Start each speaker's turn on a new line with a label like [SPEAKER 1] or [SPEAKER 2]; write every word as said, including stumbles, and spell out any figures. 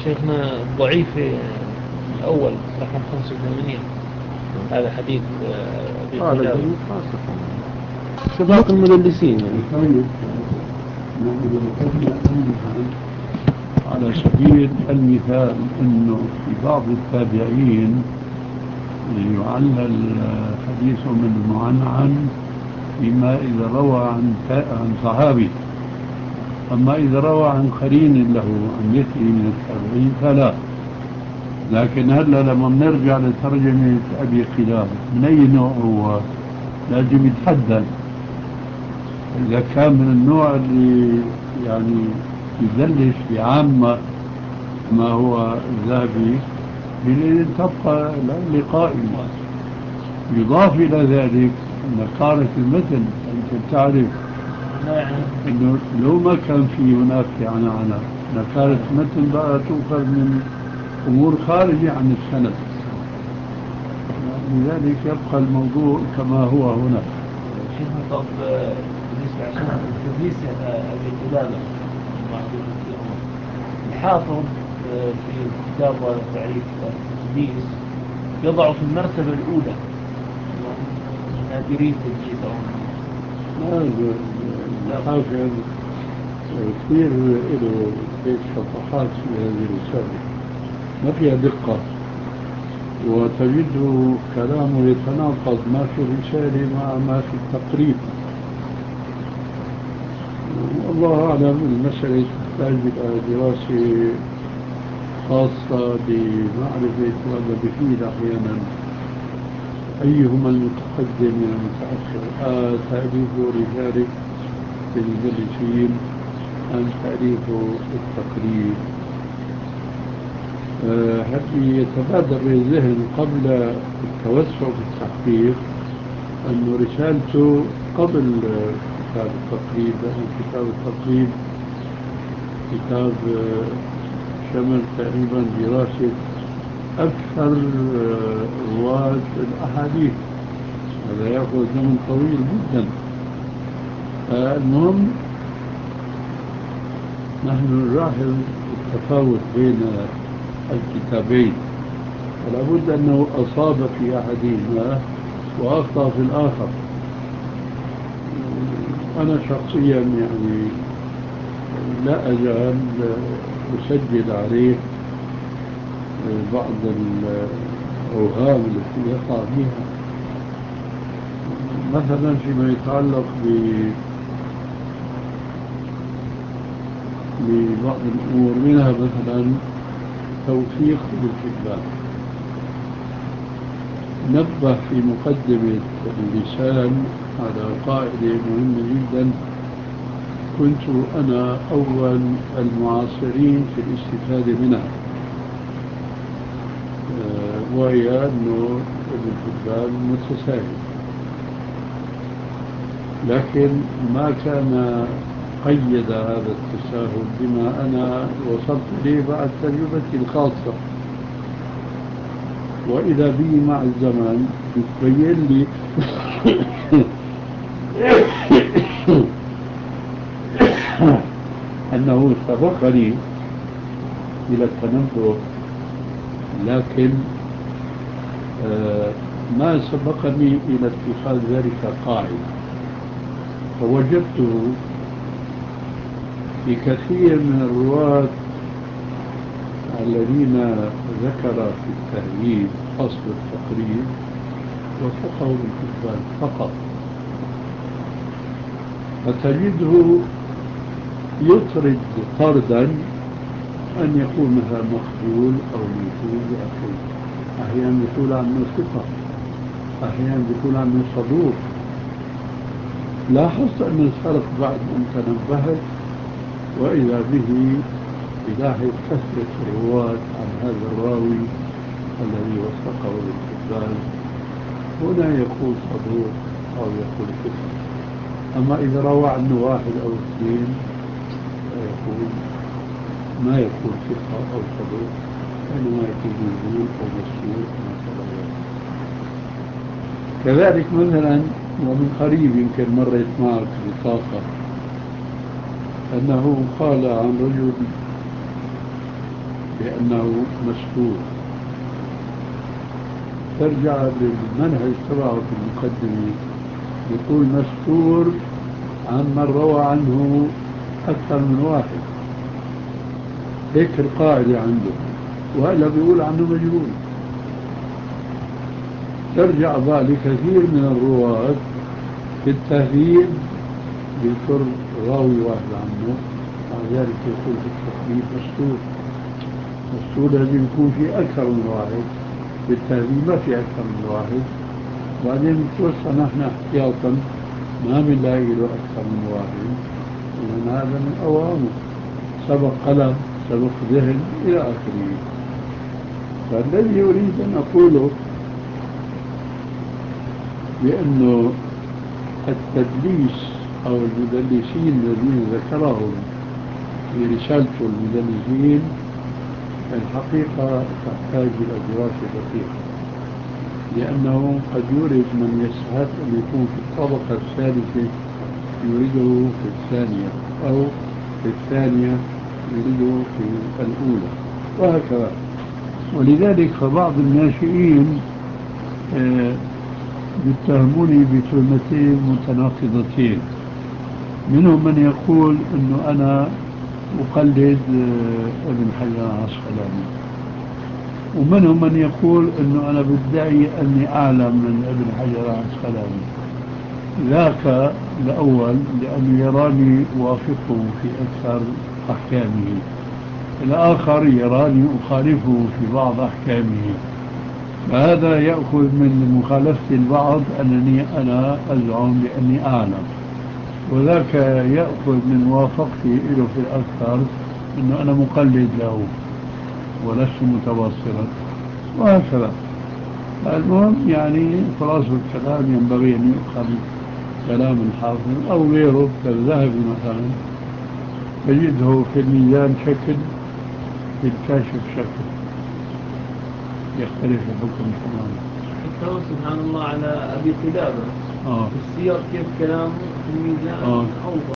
[SPEAKER 1] شيخنا ضعيف الأول رقم خمسة وثمانين هذا حديث أبي قلابة
[SPEAKER 2] سباق المدلسين يعني.
[SPEAKER 3] على سبيل المثال أنه في بعض التابعين يعلل حديث من المعنعن فيما إذا روى عن عن صحابي، أما إذا روى عن قرين له عن مثله من التابعين فلا. لكن هلا لما بنرجع لترجمة أبي قلابة من أي نوع هو لازم يتحدد. إذا كان من النوع اللي يعني يدلش بعامة ما هو الذهبي بلين تبقى لقائمة. يضاف إلى ذلك نكارة المتن. أنت تعرف أنه لو ما كان في هناك يعني عنها نكارة المتن بقى تؤخذ من أمور خارجة عن السند، لذلك يبقى الموضوع كما هو هنا.
[SPEAKER 1] شيخنا طب بالنسبة عشان تدليس أبي قلابة الحافظ في كتاب تعريف التدليس يضع في المرتبة الأولى نادرين تدليس أو
[SPEAKER 3] الحافظ كثير له هيك صفحات في هذه الرسالة ما فيها دقة، وتجده كلامه يتناقض ما في الرسالة مع ما في التقريب. والله أعلم المسألة تحتاج إلى دراسة خاصة بمعرفة ولا بفيد أحيانا أيهما المتقدم من المتأخر، آه تأليفه رجالك المدلسين أم تأليفه التقريب. آه هل يتبادر للذهن قبل التوسع في التحقيق أن رسالته قبل كتاب التقريب، لأن كتاب التقريب كتاب شمل تقريبا دراسة أكثر رواة الأحاديث، هذا يأخذ زمن طويل جدا. المهم نحن نلاحظ التفاوت بين الكتابين، ولا بد أنه أصاب في أحدهما وأخطأ في الآخر. أنا شخصيا يعني لا أزال أسجل عليه بعض الأوهام التي يقع فيها، مثلا فيما يتعلق ببعض الأمور، منها مثلا توثيق الكتاب. نبه في مقدمة اللسان على قاعدة مهمة جدا كنت أنا أول المعاصرين في الاستفادة منها، وهي أنه ابن حبان متساهل، لكن ما كان قيد هذا التساهل بما أنا وصلت إليه بعد تجربتي الخاصة، وإذا بي مع الزمن يتبين لي أنه سبقني إلى التنبه، لكن آه ما سبقني إلى اتخاذ ذلك قاعدة. فوجدته في كثير من الرواة الذين ذكر في التهذيب أصل التقريب وثقه بالكتاب فقط، فتجده يطرد طردا أن يكون مثلا مقبول أو مجهول بآخره. أحيانا يقول عنه ثقة، أحيانا يقول عنه صدوق. لاحظت أن الفرق بعد أن تنبهت، وإذا به يلاحظ كثرة الرواة عن هذا الراوي الذي وثقه بالكتاب، هنا يقول صدوق أو يقول ثقة. أما إذا روى عنه واحد أو اثنين يقول ما يكون ثقة أو صدوق، إنما يكون مجهول أو مسؤول مثلا. كذلك مثلا ومن قريب يمكن مرت معك بطاقة أنه قال عن رجل بأنه مستور. ترجع للمنهج تبعه في المقدمة يقول مستور عن من روى عنه أكثر من واحد، هيك القاعدة عنده، وهلا بيقول عنه مجهول. ترجع بقى لكثير من الرواة في التهذيب يذكر راوي واحد عنه، مع ذلك يقول في التهذيب مستور. مستور لازم يكون في أكثر من واحد، بالتهذيب ما في أكثر من واحد. وبعدين توصل نحن احتياطا ما بنلاقي له أكثر من واحد، لأن هذا من أوامه، سبق قلم سبق ذهن إلى آخره. فالذي أريد أن أقوله بأنه التدليس أو المدلسين الذين ذكرهم في رسالته المدلسين الحقيقة تحتاج إلى دراسة دقيقة، لأنه قد يورد من يسهل أن يكون في الطبقة الثالثة يريده في الثانية، أو في الثانية يريده في الأولى، وهكذا. ولذلك فبعض الناشئين يتهموني بتهمتين متناقضتين. منهم من يقول أنه أنا أقلد ابن حجر العسقلاني، ومنهم من يقول أنه أنا بدعي أني أعلم من ابن حجر العسقلاني. ذاك الأول لأنه يراني أوافقه في أكثر أحكامه، الآخر يراني أخالفه في بعض أحكامه. فهذا يأخذ من مخالفة البعض أنني أنا أزعم بأني أعلم، وذاك يأخذ من موافقتي له في الأكثر أنه أنا مقلد له ولست متبصرا، وهكذا. المهم يعني خلاصة الكلام ينبغي أن يؤخذ كلام الحافظ أو غيره كالذهبي مثلا، تجده في الميزان شكل، في الكاشف شكل، يختلف الحكم تماما.
[SPEAKER 1] حتى سبحان الله على أبي قلابة
[SPEAKER 3] آه.
[SPEAKER 1] السياق كيف كلامه في الميزان
[SPEAKER 3] آه.
[SPEAKER 1] أوضح.